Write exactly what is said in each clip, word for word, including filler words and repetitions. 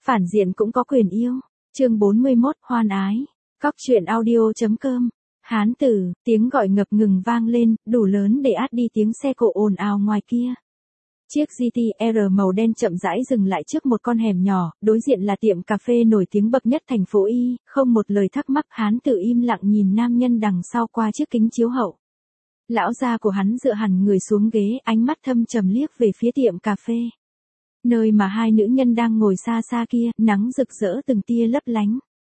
phản diện cũng có quyền yêu. Chương bốn mươi mốt, hoan ái. Cóc truyện audio.com. Hán tử, tiếng gọi ngập ngừng vang lên, đủ lớn để át đi tiếng xe cộ ồn ào ngoài kia. Chiếc giê tê R màu đen chậm rãi dừng lại trước một con hẻm nhỏ, đối diện là tiệm cà phê nổi tiếng bậc nhất thành phố Y, không một lời thắc mắc, hán tử im lặng nhìn nam nhân đằng sau qua chiếc kính chiếu hậu. Lão gia của hắn dựa hẳn người xuống ghế, ánh mắt thâm trầm liếc về phía tiệm cà phê. Nơi mà hai nữ nhân đang ngồi xa xa kia, nắng rực rỡ từng tia lấp lánh.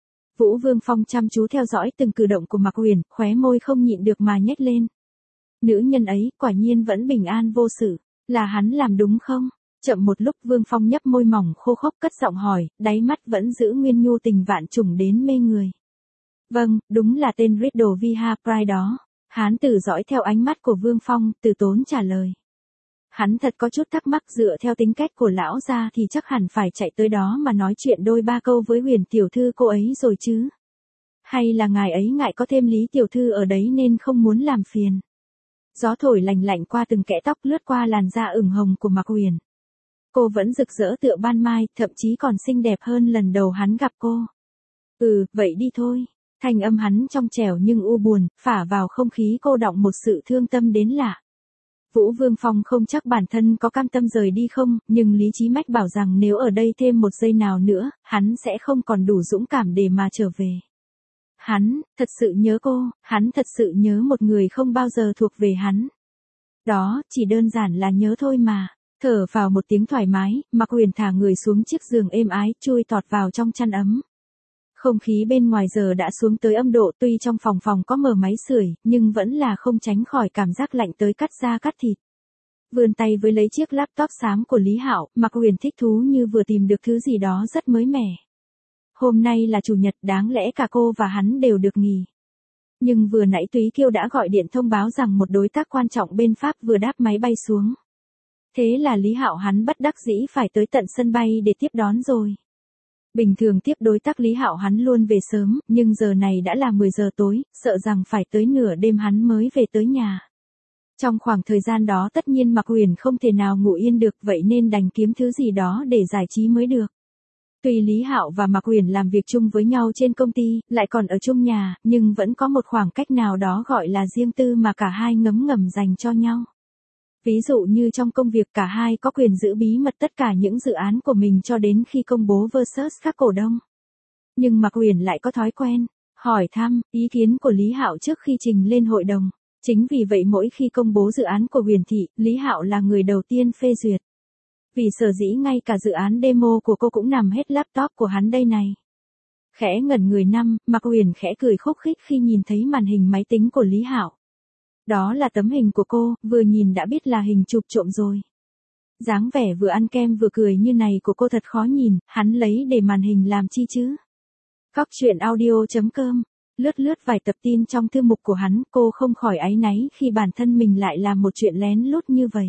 Vũ Vương Phong chăm chú theo dõi từng cử động của Mạc Huyền, khóe môi không nhịn được mà nhếch lên. Nữ nhân ấy, quả nhiên vẫn bình an vô sự, là hắn làm đúng không? Chậm một lúc Vương Phong nhấp môi mỏng khô khốc cất giọng hỏi, đáy mắt vẫn giữ nguyên nhu tình vạn trùng đến mê người. Vâng, đúng là tên Riddle Viha Pride đó. Hán tử dõi theo ánh mắt của Vương Phong, từ tốn trả lời. Hắn thật có chút thắc mắc, dựa theo tính cách của lão gia thì chắc hẳn phải chạy tới đó mà nói chuyện đôi ba câu với Huyền tiểu thư cô ấy rồi chứ. Hay là ngài ấy ngại có thêm Lý tiểu thư ở đấy nên không muốn làm phiền. Gió thổi lành lạnh qua từng kẽ tóc, lướt qua làn da ửng hồng của Mạc Huyền. Cô vẫn rực rỡ tựa ban mai, thậm chí còn xinh đẹp hơn lần đầu hắn gặp cô. Ừ, vậy đi thôi. Thanh âm hắn trong trẻo nhưng u buồn, phả vào không khí cô đọng một sự thương tâm đến lạ. Vũ Vương Phong không chắc bản thân có cam tâm rời đi không, nhưng lý trí mách bảo rằng nếu ở đây thêm một giây nào nữa, hắn sẽ không còn đủ dũng cảm để mà trở về. Hắn, thật sự nhớ cô, hắn thật sự nhớ một người không bao giờ thuộc về hắn. Đó, chỉ đơn giản là nhớ thôi mà. Thở vào một tiếng thoải mái, Mạc Huyền thả người xuống chiếc giường êm ái, chui tọt vào trong chăn ấm. Không khí bên ngoài giờ đã xuống tới âm độ, tuy trong phòng phòng có mở máy sưởi, nhưng vẫn là không tránh khỏi cảm giác lạnh tới cắt da cắt thịt. Vươn tay với lấy chiếc laptop xám của Lý Hạo, Mạc Huyền thích thú như vừa tìm được thứ gì đó rất mới mẻ. Hôm nay là chủ nhật, đáng lẽ cả cô và hắn đều được nghỉ. Nhưng vừa nãy Túy Kiêu đã gọi điện thông báo rằng một đối tác quan trọng bên Pháp vừa đáp máy bay xuống. Thế là Lý Hạo hắn bất đắc dĩ phải tới tận sân bay để tiếp đón rồi. Bình thường tiếp đối tác Lý Hạo hắn luôn về sớm, nhưng giờ này đã là mười giờ tối, sợ rằng phải tới nửa đêm hắn mới về tới nhà. Trong khoảng thời gian đó tất nhiên Mạc Huyền không thể nào ngủ yên được, vậy nên đành kiếm thứ gì đó để giải trí mới được. Tuy Lý Hạo và Mạc Huyền làm việc chung với nhau trên công ty, lại còn ở chung nhà, nhưng vẫn có một khoảng cách nào đó gọi là riêng tư mà cả hai ngấm ngầm dành cho nhau. Ví dụ như trong công việc cả hai có quyền giữ bí mật tất cả những dự án của mình cho đến khi công bố versus các cổ đông. Nhưng Mạc Huyền lại có thói quen hỏi thăm ý kiến của Lý Hạo trước khi trình lên hội đồng. Chính vì vậy mỗi khi công bố dự án của Huyền thị, Lý Hạo là người đầu tiên phê duyệt. Vì sở dĩ ngay cả dự án demo của cô cũng nằm hết laptop của hắn đây này. Khẽ ngẩn người năm, Mạc Huyền khẽ cười khúc khích khi nhìn thấy màn hình máy tính của Lý Hạo. Đó là tấm hình của cô, vừa nhìn đã biết là hình chụp trộm rồi. Dáng vẻ vừa ăn kem vừa cười như này của cô thật khó nhìn, hắn lấy để màn hình làm chi chứ. Cóc truyện audio.com. Lướt lướt vài tập tin trong thư mục của hắn, cô không khỏi áy náy khi bản thân mình lại làm một chuyện lén lút như vậy.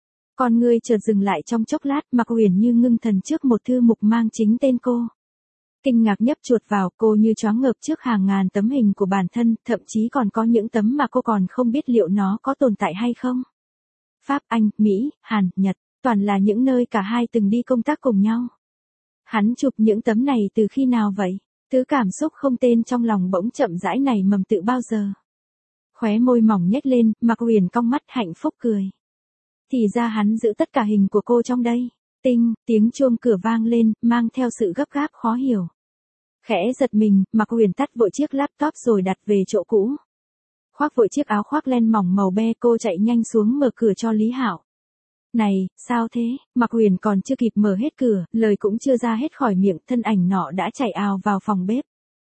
Con ngươi chợt dừng lại trong chốc lát, Mạc Huyền như ngưng thần trước một thư mục mang chính tên cô. Kinh ngạc nhấp chuột vào, cô như choáng ngợp trước hàng ngàn tấm hình của bản thân, thậm chí còn có những tấm mà cô còn không biết liệu nó có tồn tại hay không. Pháp, Anh, Mỹ, Hàn, Nhật, toàn là những nơi cả hai từng đi công tác cùng nhau. Hắn chụp những tấm này từ khi nào vậy? Thứ cảm xúc không tên trong lòng bỗng chậm rãi nảy mầm tự bao giờ? Khóe môi mỏng nhếch lên, Mạc Huyền cong mắt hạnh phúc cười. Thì ra hắn giữ tất cả hình của cô trong đây. Tinh, tiếng chuông cửa vang lên, mang theo sự gấp gáp khó hiểu. Khẽ giật mình, Mạc Huyền tắt vội chiếc laptop rồi đặt về chỗ cũ. Khoác vội chiếc áo khoác len mỏng màu be, cô chạy nhanh xuống mở cửa cho Lý Hạo. Này, sao thế? Mạc Huyền còn chưa kịp mở hết cửa, lời cũng chưa ra hết khỏi miệng, thân ảnh nọ đã chạy ào vào phòng bếp.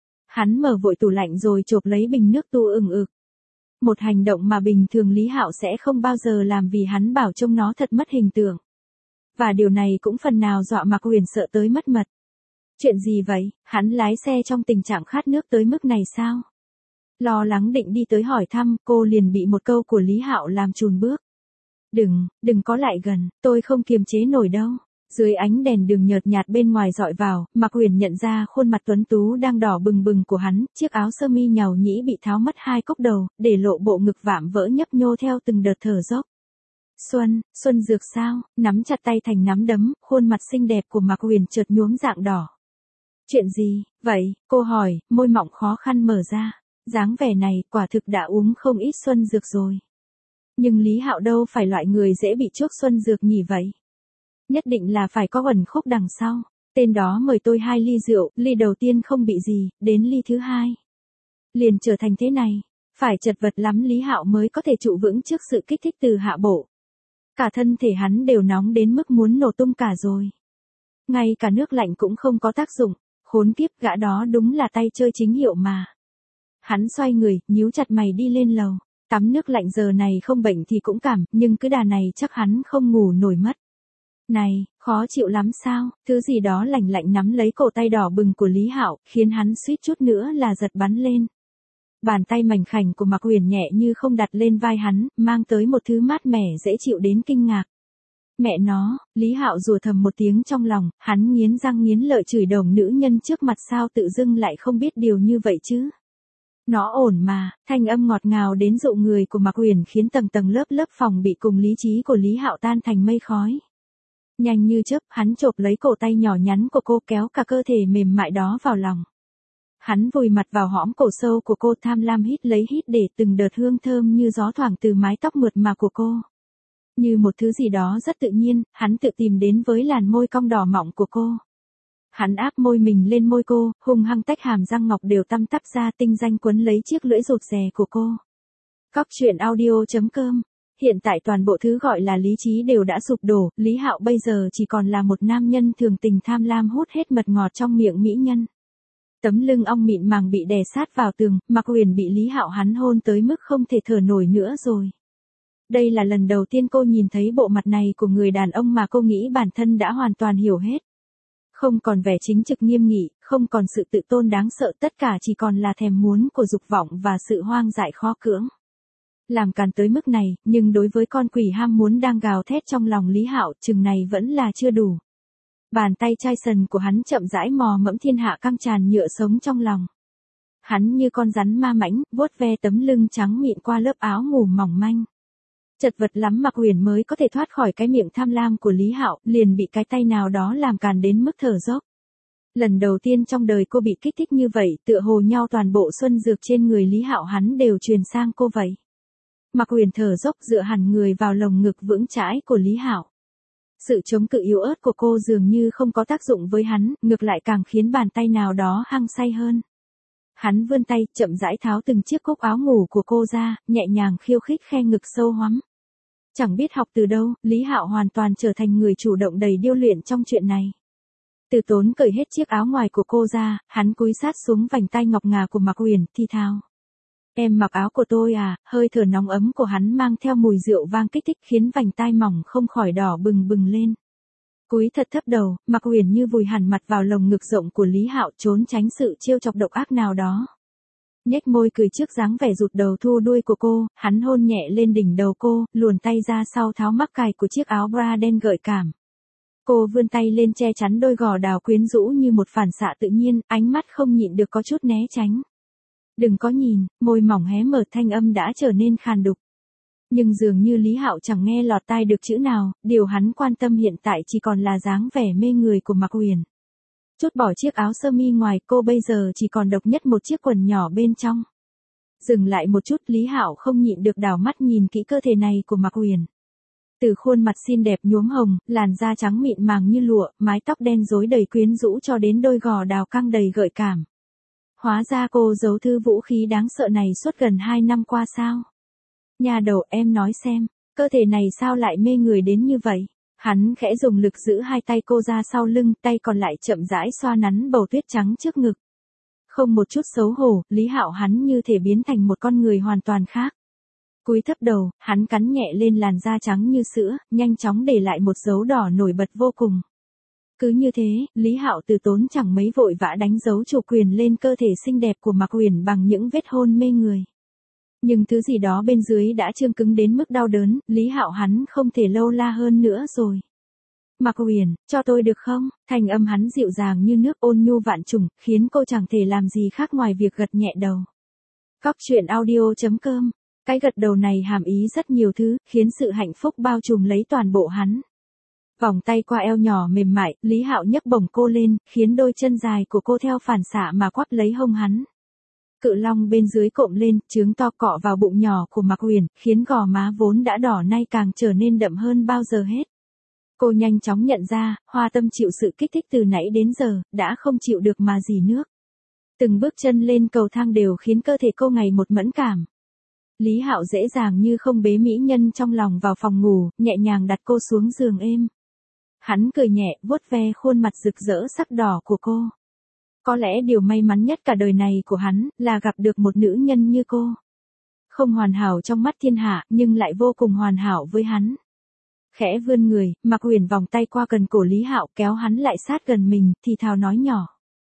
Hắn mở vội tủ lạnh rồi chộp lấy bình nước tu ừng ực. Một hành động mà bình thường Lý Hạo sẽ không bao giờ làm vì hắn bảo trông nó thật mất hình tượng. Và điều này cũng phần nào dọa Mạc Huyền sợ tới mất mật. Chuyện gì vậy, hắn lái xe trong tình trạng khát nước tới mức này sao? Lo lắng định đi tới hỏi thăm, cô liền bị một câu của Lý Hạo làm chùn bước. Đừng, đừng có lại gần, tôi không kiềm chế nổi đâu. Dưới ánh đèn đường nhợt nhạt bên ngoài dọi vào, Mạc Huyền nhận ra khuôn mặt tuấn tú đang đỏ bừng bừng của hắn, chiếc áo sơ mi nhàu nhĩ bị tháo mất hai cốc đầu, để lộ bộ ngực vạm vỡ nhấp nhô theo từng đợt thở dốc. Xuân, Xuân Dược sao? Nắm chặt tay thành nắm đấm, khuôn mặt xinh đẹp của Mạc Huyền chợt nhuốm dạng đỏ. Chuyện gì, vậy? Cô hỏi, môi mọng khó khăn mở ra. Dáng vẻ này, quả thực đã uống không ít Xuân Dược rồi. Nhưng Lý Hạo đâu phải loại người dễ bị chuốc Xuân Dược nhỉ vậy? Nhất định là phải có ẩn khúc đằng sau. Tên đó mời tôi hai ly rượu, ly đầu tiên không bị gì, đến ly thứ hai liền trở thành thế này. Phải chật vật lắm Lý Hạo mới có thể trụ vững trước sự kích thích từ hạ bộ. Cả thân thể hắn đều nóng đến mức muốn nổ tung cả rồi. Ngay cả nước lạnh cũng không có tác dụng, khốn kiếp gã đó đúng là tay chơi chính hiệu mà. Hắn xoay người, nhíu chặt mày đi lên lầu. Tắm nước lạnh giờ này không bệnh thì cũng cảm, nhưng cứ đà này chắc hắn không ngủ nổi mất. Này, khó chịu lắm sao? Thứ gì đó lạnh lạnh nắm lấy cổ tay đỏ bừng của Lý Hạo, khiến hắn suýt chút nữa là giật bắn lên. Bàn tay mảnh khảnh của Mạc Huyền nhẹ như không đặt lên vai hắn, mang tới một thứ mát mẻ dễ chịu đến kinh ngạc. Mẹ nó, Lý Hạo rủa thầm một tiếng trong lòng, hắn nghiến răng nghiến lợi chửi đồng nữ nhân trước mặt sao tự dưng lại không biết điều như vậy chứ. Nó ổn mà, thanh âm ngọt ngào đến dụ người của Mạc Huyền khiến tầng tầng lớp lớp phòng bị cùng lý trí của Lý Hạo tan thành mây khói. Nhanh như chớp, hắn chộp lấy cổ tay nhỏ nhắn của cô kéo cả cơ thể mềm mại đó vào lòng. Hắn vùi mặt vào hõm cổ sâu của cô tham lam hít lấy hít để từng đợt hương thơm như gió thoảng từ mái tóc mượt mà của cô. Như một thứ gì đó rất tự nhiên, hắn tự tìm đến với làn môi cong đỏ mọng của cô. Hắn áp môi mình lên môi cô, hung hăng tách hàm răng ngọc đều tăm tắp ra tinh danh quấn lấy chiếc lưỡi rụt rè của cô. Cóc truyện audio chấm com. Hiện tại toàn bộ thứ gọi là lý trí đều đã sụp đổ, Lý Hạo bây giờ chỉ còn là một nam nhân thường tình tham lam hút hết mật ngọt trong miệng mỹ nhân. Tấm lưng ong mịn màng bị đè sát vào tường, Mạc Huyền bị Lý Hạo hắn hôn tới mức không thể thở nổi nữa rồi. Đây là lần đầu tiên cô nhìn thấy bộ mặt này của người đàn ông mà cô nghĩ bản thân đã hoàn toàn hiểu hết. Không còn vẻ chính trực nghiêm nghị, không còn sự tự tôn đáng sợ, tất cả chỉ còn là thèm muốn của dục vọng và sự hoang dại khó cưỡng. Làm càn tới mức này, nhưng đối với con quỷ ham muốn đang gào thét trong lòng Lý Hạo, chừng này vẫn là chưa đủ. Bàn tay chai sần của hắn chậm rãi mò mẫm thiên hạ căng tràn nhựa sống trong lòng. Hắn như con rắn ma mãnh, vuốt ve tấm lưng trắng mịn qua lớp áo ngủ mỏng manh. Chật vật lắm Mạc Huyền mới có thể thoát khỏi cái miệng tham lam của Lý Hạo, liền bị cái tay nào đó làm càn đến mức thở dốc. Lần đầu tiên trong đời cô bị kích thích như vậy, tựa hồ nhau toàn bộ xuân dược trên người Lý Hạo hắn đều truyền sang cô vậy. Mạc Huyền thở dốc dựa hẳn người vào lồng ngực vững chãi của Lý Hạo. Sự chống cự yếu ớt của cô dường như không có tác dụng với hắn, ngược lại càng khiến bàn tay nào đó hăng say hơn. Hắn vươn tay, chậm rãi tháo từng chiếc cúc áo ngủ của cô ra, nhẹ nhàng khiêu khích khe ngực sâu hoắm. Chẳng biết học từ đâu, Lý Hạo hoàn toàn trở thành người chủ động đầy điêu luyện trong chuyện này. Từ Tốn cởi hết chiếc áo ngoài của cô ra, hắn cúi sát xuống vành tay ngọc ngà của Mạc Huyền, thi thao. Em mặc áo của tôi à, hơi thở nóng ấm của hắn mang theo mùi rượu vang kích thích khiến vành tai mỏng không khỏi đỏ bừng bừng lên. Cúi thật thấp đầu, Mạc Huyền như vùi hẳn mặt vào lồng ngực rộng của Lý Hạo trốn tránh sự trêu chọc độc ác nào đó. Nhếch môi cười trước dáng vẻ rụt đầu thu đuôi của cô, hắn hôn nhẹ lên đỉnh đầu cô, luồn tay ra sau tháo mắc cài của chiếc áo bra đen gợi cảm. Cô vươn tay lên che chắn đôi gò đào quyến rũ như một phản xạ tự nhiên, ánh mắt không nhịn được có chút né tránh. Đừng có nhìn, môi mỏng hé mở thanh âm đã trở nên khàn đục. Nhưng dường như Lý Hạo chẳng nghe lọt tai được chữ nào, điều hắn quan tâm hiện tại chỉ còn là dáng vẻ mê người của Mạc Huyền. Chốt bỏ chiếc áo sơ mi ngoài, cô bây giờ chỉ còn độc nhất một chiếc quần nhỏ bên trong. Dừng lại một chút, Lý Hạo không nhịn được đảo mắt nhìn kỹ cơ thể này của Mạc Huyền. Từ khuôn mặt xinh đẹp nhuốm hồng, làn da trắng mịn màng như lụa, mái tóc đen rối đầy quyến rũ cho đến đôi gò đào căng đầy gợi cảm. Hóa ra cô giấu thư vũ khí đáng sợ này suốt gần hai năm qua sao? Nhà đầu em nói xem, cơ thể này sao lại mê người đến như vậy? Hắn khẽ dùng lực giữ hai tay cô ra sau lưng, tay còn lại chậm rãi xoa nắn bầu tuyết trắng trước ngực. Không một chút xấu hổ, Lý Hạo hắn như thể biến thành một con người hoàn toàn khác. Cúi thấp đầu, hắn cắn nhẹ lên làn da trắng như sữa, nhanh chóng để lại một dấu đỏ nổi bật vô cùng. Cứ như thế, Lý Hạo Từ Tốn chẳng mấy vội vã đánh dấu chủ quyền lên cơ thể xinh đẹp của Mạc Huyền bằng những vết hôn mê người. Nhưng thứ gì đó bên dưới đã trương cứng đến mức đau đớn, Lý Hạo hắn không thể lâu la hơn nữa rồi. Mạc Huyền, cho tôi được không? Thành âm hắn dịu dàng như nước ôn nhu vạn trùng, khiến cô chẳng thể làm gì khác ngoài việc gật nhẹ đầu. Cóc truyện audio chấm com Cái gật đầu này hàm ý rất nhiều thứ, khiến sự hạnh phúc bao trùm lấy toàn bộ hắn. Vòng tay qua eo nhỏ mềm mại, Lý Hạo nhấc bổng cô lên, khiến đôi chân dài của cô theo phản xạ mà quắp lấy hông hắn. Cự long bên dưới cộm lên, trướng to cọ vào bụng nhỏ của Mạc Huyền, khiến gò má vốn đã đỏ nay càng trở nên đậm hơn bao giờ hết. Cô nhanh chóng nhận ra, Hoa Tâm chịu sự kích thích từ nãy đến giờ, đã không chịu được mà dì nước. Từng bước chân lên cầu thang đều khiến cơ thể cô ngày một mẫn cảm. Lý Hạo dễ dàng như không bế mỹ nhân trong lòng vào phòng ngủ, nhẹ nhàng đặt cô xuống giường êm. Hắn cười nhẹ, vuốt ve khuôn mặt rực rỡ sắc đỏ của cô. Có lẽ điều may mắn nhất cả đời này của hắn, là gặp được một nữ nhân như cô. Không hoàn hảo trong mắt thiên hạ, nhưng lại vô cùng hoàn hảo với hắn. Khẽ vươn người, Mạc Huyền vòng tay qua gần cổ Lý Hạo, kéo hắn lại sát gần mình, thì thào nói nhỏ.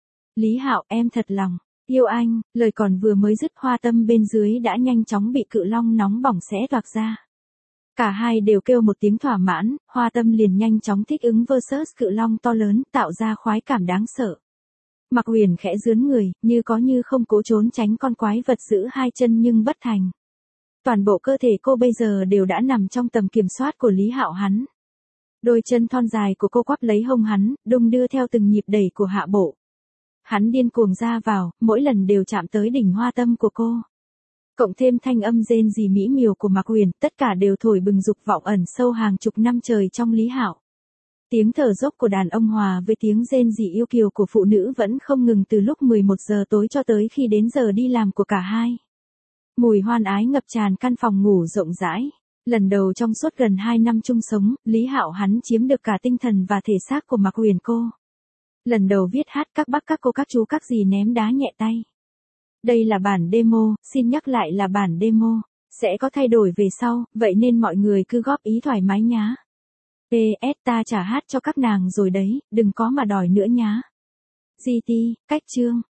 Lý Hạo, em thật lòng yêu anh. Lời còn vừa mới dứt, Hoa Tâm bên dưới đã nhanh chóng bị cự long nóng bỏng xé toạc ra. Cả hai đều kêu một tiếng thỏa mãn, Hoa Tâm liền nhanh chóng thích ứng versus cự long to lớn, tạo ra khoái cảm đáng sợ. Mạc Huyền khẽ rướn người, như có như không cố trốn tránh con quái vật giữ hai chân nhưng bất thành. Toàn bộ cơ thể cô bây giờ đều đã nằm trong tầm kiểm soát của Lý Hạo hắn. Đôi chân thon dài của cô quắp lấy hông hắn, đung đưa theo từng nhịp đẩy của hạ bộ. Hắn điên cuồng ra vào, mỗi lần đều chạm tới đỉnh Hoa Tâm của cô. Cộng thêm thanh âm rên rỉ mỹ miều của Mạc Huyền, tất cả đều thổi bừng dục vọng ẩn sâu hàng chục năm trời trong Lý Hạo. Tiếng thở dốc của đàn ông hòa với tiếng rên rỉ yêu kiều của phụ nữ vẫn không ngừng từ lúc mười một giờ tối cho tới khi đến giờ đi làm của cả hai. Mùi hoan ái ngập tràn căn phòng ngủ rộng rãi. Lần đầu trong suốt gần hai năm chung sống, Lý Hạo hắn chiếm được cả tinh thần và thể xác của Mạc Huyền cô. Lần đầu viết hát các bác các cô các chú các dì ném đá nhẹ tay. Đây là bản demo, xin nhắc lại là bản demo. Sẽ có thay đổi về sau, vậy nên mọi người cứ góp ý thoải mái nhá. pê ét ta trả hát cho các nàng rồi đấy, đừng có mà đòi nữa nhá. giê tê, cách chương.